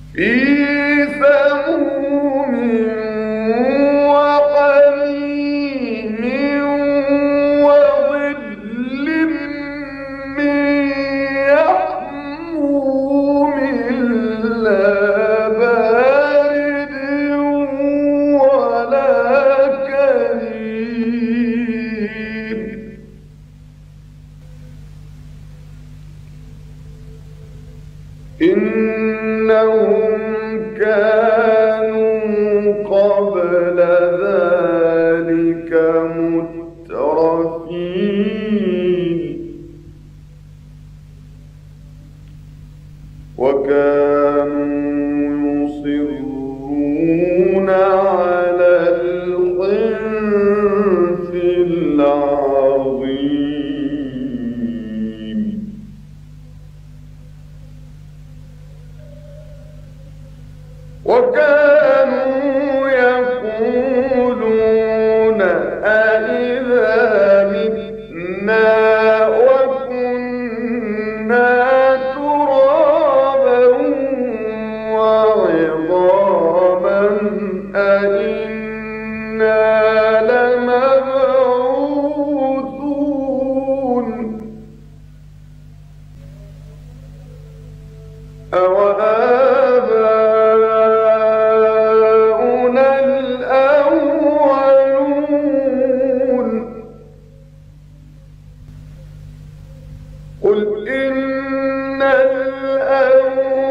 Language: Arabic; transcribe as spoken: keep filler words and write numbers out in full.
في سموم وحميم وظل من يحموم لا بارد ولا كريم إنهم كانوا قبل ذلك مترفين وكانوا يصرون على الحنث العظيم وكانوا يقولون أإذا متنا وكنا ترابا وعظاما أإنا لمبعوثون أوآباؤنا الأولون قل إن الأولين